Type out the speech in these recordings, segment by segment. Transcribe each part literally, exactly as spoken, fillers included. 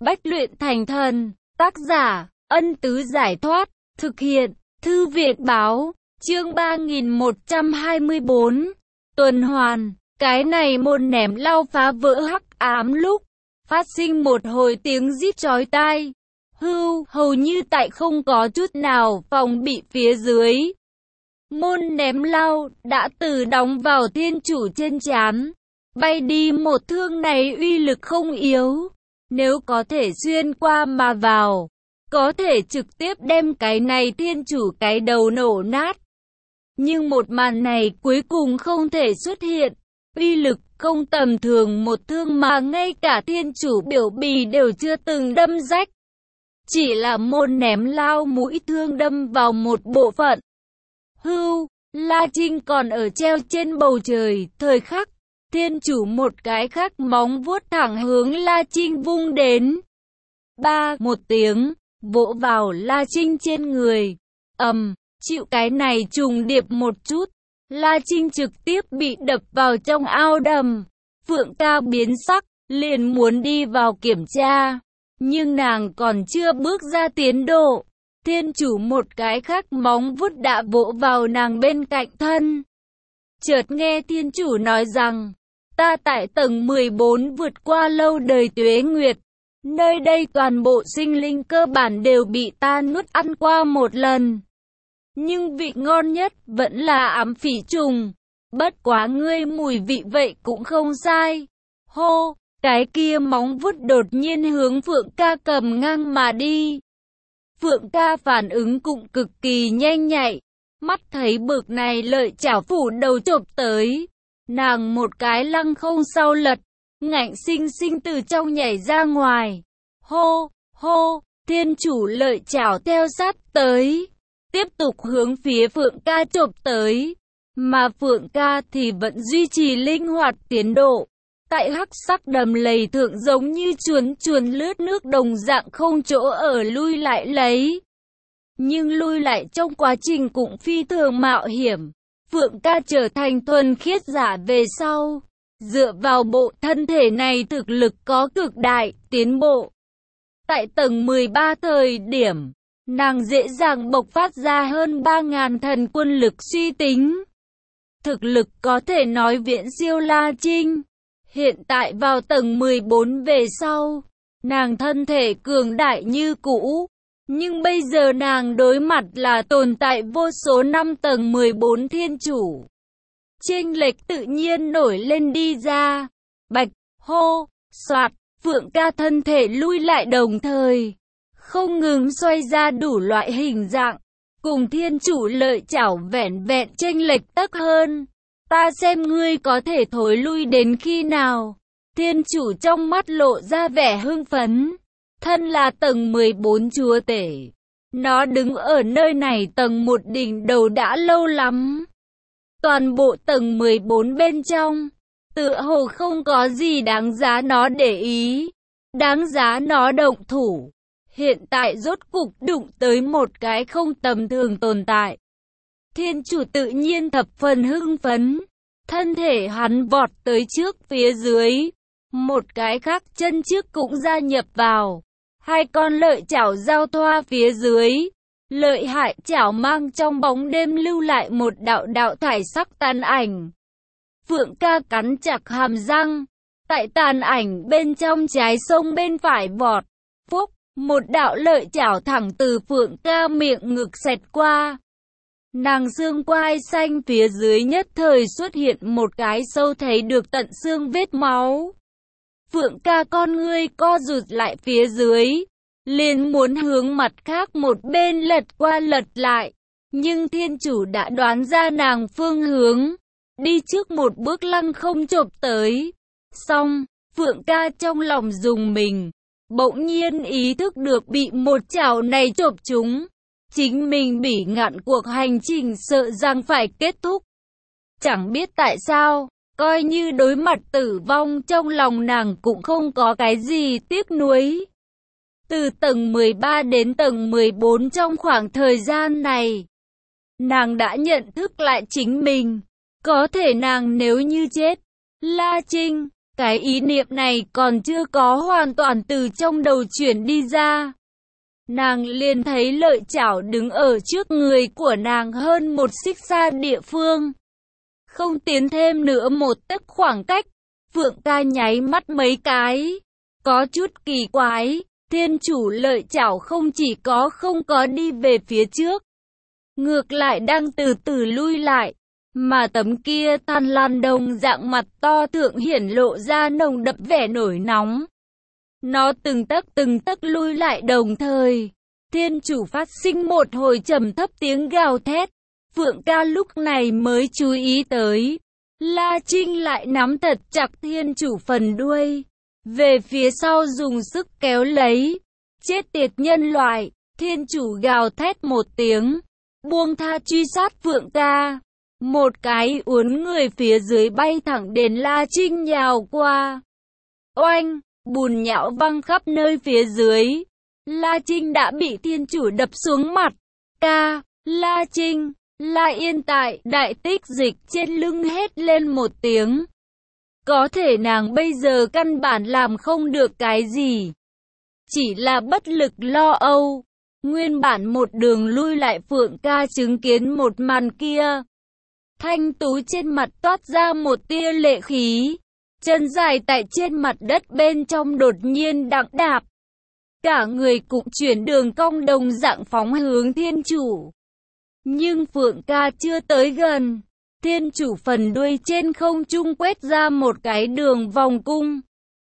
Bách luyện thành thần. Tác giả, Ân Tứ Giải Thoát. Thực hiện, Thư Việt Báo. Chương ba nghìn một trăm hai mươi bốn. Tuần hoàn. Cái này môn ném lao phá vỡ hắc ám lúc phát sinh một hồi tiếng rít chói tai. Hưu, hầu như tại không có chút nào phòng bị phía dưới. Môn ném lao đã từ đóng vào thiên chủ trên trán. Bay đi một thương này uy lực không yếu. Nếu có thể xuyên qua mà vào, có thể trực tiếp đem cái này thiên chủ cái đầu nổ nát. Nhưng một màn này cuối cùng không thể xuất hiện. Uy lực không tầm thường, một thương mà ngay cả thiên chủ biểu bì đều chưa từng đâm rách. Chỉ là môn ném lao mũi thương đâm vào một bộ phận. Hưu, La Trinh còn ở treo trên bầu trời, thời khắc, thiên chủ một cái khác móng vuốt thẳng hướng La Trinh vung đến. Ba, một tiếng, vỗ vào La Trinh trên người. Ầm, chịu cái này trùng điệp một chút. La Trinh trực tiếp bị đập vào trong ao đầm. Phượng Ca biến sắc, liền muốn đi vào kiểm tra. Nhưng nàng còn chưa bước ra tiến độ. Thiên chủ một cái khác móng vuốt đã vỗ vào nàng bên cạnh thân. Chợt nghe thiên chủ nói rằng, ta tại tầng mười bốn vượt qua lâu đời tuế nguyệt. Nơi đây toàn bộ sinh linh cơ bản đều bị ta nuốt ăn qua một lần. Nhưng vị ngon nhất vẫn là ám phỉ trùng. Bất quá ngươi mùi vị vậy cũng không sai. Hô, cái kia móng vuốt đột nhiên hướng Phượng Ca cầm ngang mà đi. Phượng Ca phản ứng cũng cực kỳ nhanh nhạy. Mắt thấy bực này lợi chảo phủ đầu chộp tới. Nàng một cái lăng không sau lật, ngạnh sinh sinh từ trong nhảy ra ngoài. Hô, hô, thiên chủ lợi chảo theo sát tới. Tiếp tục hướng phía Phượng Ca chộp tới. Mà Phượng Ca thì vẫn duy trì linh hoạt tiến độ. Tại hắc sắc đầm lầy thượng giống như chuồn chuồn lướt nước đồng dạng không chỗ ở lui lại lấy. Nhưng lui lại trong quá trình cũng phi thường mạo hiểm. Phượng Ca trở thành thuần khiết giả về sau. Dựa vào bộ thân thể này thực lực có cực đại tiến bộ. Tại tầng mười ba thời điểm, nàng dễ dàng bộc phát ra hơn ba nghìn thần quân lực suy tính. Thực lực có thể nói viễn siêu La Trinh. Hiện tại vào tầng mười bốn về sau, nàng thân thể cường đại như cũ. Nhưng bây giờ nàng đối mặt là tồn tại vô số năm tầng mười bốn thiên chủ. Chênh lệch tự nhiên nổi lên đi ra. Bạch, hô, soạt, Phượng Ca thân thể lui lại đồng thời. Không ngừng xoay ra đủ loại hình dạng. Cùng thiên chủ lợi chảo vẹn vẹn chênh lệch tấc hơn. Ta xem ngươi có thể thối lui đến khi nào. Thiên chủ trong mắt lộ ra vẻ hưng phấn. Thân là tầng mười bốn chúa tể. Nó đứng ở nơi này tầng một đỉnh đầu đã lâu lắm. Toàn bộ tầng mười bốn bên trong, tựa hồ không có gì đáng giá nó để ý. Đáng giá nó động thủ. Hiện tại rốt cục đụng tới một cái không tầm thường tồn tại. Thiên chủ tự nhiên thập phần hưng phấn. Thân thể hắn vọt tới trước phía dưới. Một cái khác chân trước cũng gia nhập vào. Hai con lợi chảo giao thoa phía dưới. Lợi hại chảo mang trong bóng đêm lưu lại một đạo đạo thải sắc tàn ảnh. Phượng Ca cắn chặt hàm răng. Tại tàn ảnh bên trong trái sông bên phải vọt. Phúc, một đạo lợi chảo thẳng từ Phượng Ca miệng ngực xẹt qua. Nàng xương quai xanh phía dưới nhất thời xuất hiện một cái sâu thấy được tận xương vết máu. Phượng Ca con ngươi co rụt lại phía dưới, liền muốn hướng mặt khác một bên lật qua lật lại. Nhưng thiên chủ đã đoán ra nàng phương hướng, đi trước một bước lăng không chộp tới. Xong, Phượng Ca trong lòng rùng mình, bỗng nhiên ý thức được bị một chảo này chộp trúng. Chính mình bỉ ngạn cuộc hành trình sợ rằng phải kết thúc. Chẳng biết tại sao, coi như đối mặt tử vong trong lòng nàng cũng không có cái gì tiếc nuối. Từ tầng mười ba đến tầng mười bốn trong khoảng thời gian này, nàng đã nhận thức lại chính mình. Có thể nàng nếu như chết, La Trinh, Cái ý niệm này còn chưa có hoàn toàn từ trong đầu chuyển đi ra. Nàng liền thấy Lợi Chảo đứng ở trước người của nàng hơn một xích xa địa phương. Không tiến thêm nữa một tấc khoảng cách, Phượng Ca nháy mắt mấy cái. Có chút kỳ quái, thiên chủ Lợi Chảo không chỉ có không có đi về phía trước, ngược lại đang từ từ lui lại, mà tấm kia than lan đồng dạng mặt to thượng hiển lộ ra nồng đậm vẻ nổi nóng. Nó từng tấc từng tấc lui lại đồng thời. Thiên chủ phát sinh một hồi trầm thấp tiếng gào thét. Phượng Ca lúc này mới chú ý tới. La Trinh lại nắm thật chặt thiên chủ phần đuôi. Về phía sau dùng sức kéo lấy. Chết tiệt nhân loại. Thiên chủ gào thét một tiếng. Buông tha truy sát Phượng Ca. Một cái uốn người phía dưới bay thẳng đến La Trinh nhào qua. Oanh, bùn nhão văng khắp nơi phía dưới. La Trinh đã bị thiên chủ đập xuống mặt. Ca, La Trinh, La Yên tại đại tích dịch trên lưng hét lên một tiếng. Có thể nàng bây giờ căn bản làm không được cái gì. Chỉ là bất lực lo âu. Nguyên bản một đường lui lại Phượng Ca chứng kiến một màn kia. Thanh tú trên mặt toát ra một tia lệ khí. Chân dài tại trên mặt đất bên trong đột nhiên đặng đạp. Cả người cũng chuyển đường cong đồng dạng phóng hướng thiên chủ. Nhưng Phượng Ca chưa tới gần. Thiên chủ phần đuôi trên không trung quét ra một cái đường vòng cung.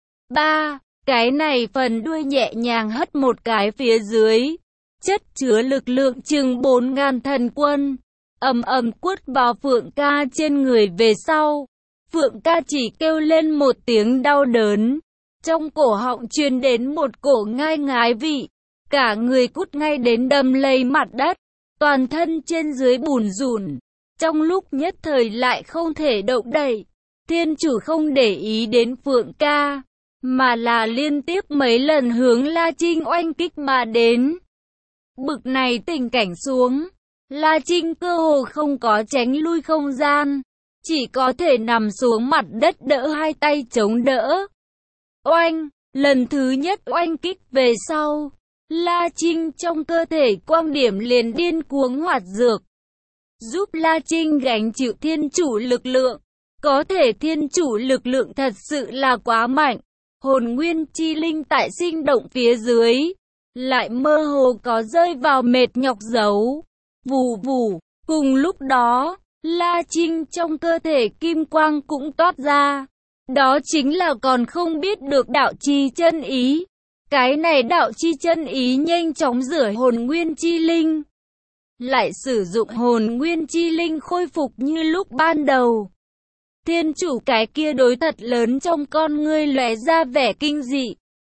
Ba, cái này phần đuôi nhẹ nhàng hất một cái phía dưới. Chất chứa lực lượng chừng bốn ngàn thần quân. Ầm ầm quất vào Phượng Ca trên người về sau. Phượng Ca chỉ kêu lên một tiếng đau đớn. Trong cổ họng truyền đến một cổ ngai ngái vị. Cả người cút ngay đến đâm lây mặt đất. Toàn thân trên dưới bùn rùn. Trong lúc nhất thời lại không thể động đậy. Thiên chủ không để ý đến Phượng Ca. Mà là liên tiếp mấy lần hướng La Trinh oanh kích mà đến. Bực này tình cảnh xuống. La Trinh cơ hồ không có tránh lui không gian. Chỉ có thể nằm xuống mặt đất đỡ hai tay chống đỡ. Oanh, lần thứ nhất oanh kích về sau. La Trinh trong cơ thể quang điểm liền điên cuồng hoạt dược. Giúp La Trinh gánh chịu thiên chủ lực lượng. Có thể thiên chủ lực lượng thật sự là quá mạnh. Hồn nguyên chi linh tại sinh động phía dưới. Lại mơ hồ có rơi vào mệt nhọc dấu. Vù vù, cùng lúc đó, La Trinh trong cơ thể kim quang cũng toát ra. Đó chính là còn không biết được đạo chi chân ý. Cái này đạo chi chân ý nhanh chóng rửa hồn nguyên chi linh. Lại sử dụng hồn nguyên chi linh khôi phục như lúc ban đầu. Thiên chủ cái kia đối thật lớn trong con ngươi lóe ra vẻ kinh dị.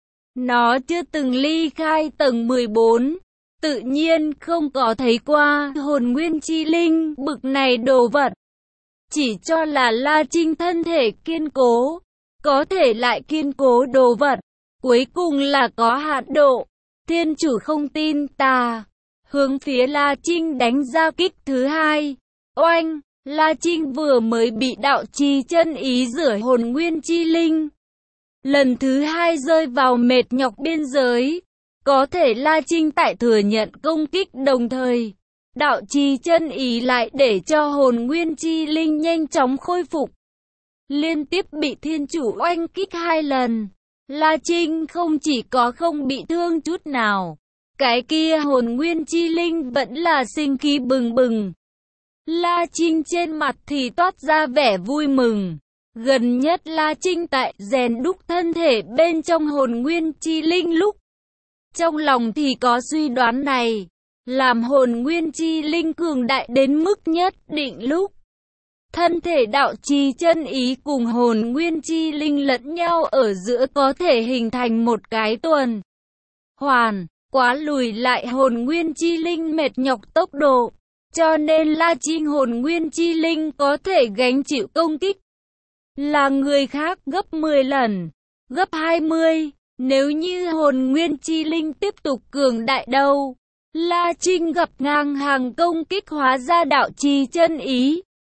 Nó chưa từng ly khai tầng mười bốn. Tự nhiên không có thấy qua hồn nguyên chi linh bực này đồ vật. Chỉ cho là La Trinh thân thể kiên cố. Có thể lại kiên cố đồ vật. Cuối cùng là có hạn độ. Thiên chủ không tin tà. Hướng phía La Trinh đánh ra kích thứ hai. Oanh! La Trinh vừa mới bị đạo chi chân ý rửa hồn nguyên chi linh. Lần thứ hai rơi vào mệt nhọc biên giới. Có thể La Trinh tại thừa nhận công kích đồng thời. Đạo chi chân ý lại để cho hồn nguyên chi linh nhanh chóng khôi phục. Liên tiếp bị thiên chủ oanh kích hai lần. La Trinh không chỉ có không bị thương chút nào. Cái kia hồn nguyên chi linh vẫn là sinh khí bừng bừng. La Trinh trên mặt thì toát ra vẻ vui mừng. Gần nhất La Trinh tại rèn đúc thân thể bên trong hồn nguyên chi linh lúc. Trong lòng thì có suy đoán này. Làm hồn nguyên chi linh cường đại đến mức nhất định lúc. Thân thể đạo chi chân ý cùng hồn nguyên chi linh lẫn nhau ở giữa có thể hình thành một cái tuần hoàn. Quá lùi lại hồn nguyên chi linh mệt nhọc tốc độ. Cho nên La Trinh hồn nguyên chi linh có thể gánh chịu công kích. Là người khác gấp mười lần, gấp hai mươi. Nếu như hồn nguyên chi linh tiếp tục cường đại đâu. La Trinh gặp ngang hàng công kích hóa ra đạo chi chân ý.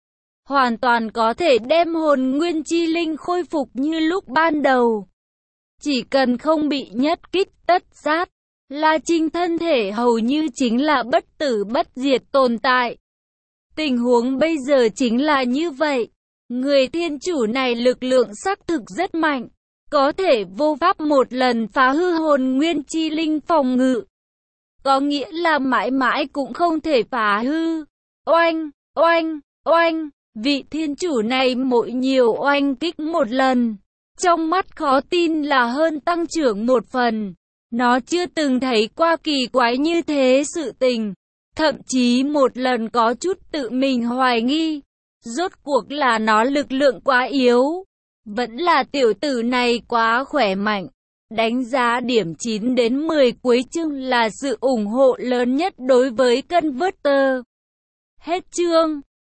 hoàn toàn có thể đem hồn nguyên chi linh khôi phục như lúc ban đầu. Chỉ cần không bị nhất kích tất sát, La Trinh thân thể hầu như chính là bất tử bất diệt tồn tại. Tình huống bây giờ chính là như vậy. Người thiên chủ này lực lượng xác thực rất mạnh, có thể vô pháp một lần phá hư hồn nguyên chi linh phòng ngự. Có nghĩa là mãi mãi cũng không thể phá hư. Oanh, oanh, oanh, vị thiên chủ này mỗi nhiều oanh kích một lần. Trong mắt khó tin là hơn tăng trưởng một phần. Nó chưa từng thấy qua kỳ quái như thế sự tình. Thậm chí một lần có chút tự mình hoài nghi. Rốt cuộc là nó lực lượng quá yếu. Vẫn là tiểu tử này quá khỏe mạnh. Đánh giá điểm chín đến mười cuối chương là sự ủng hộ lớn nhất đối với Converter. Hết chương.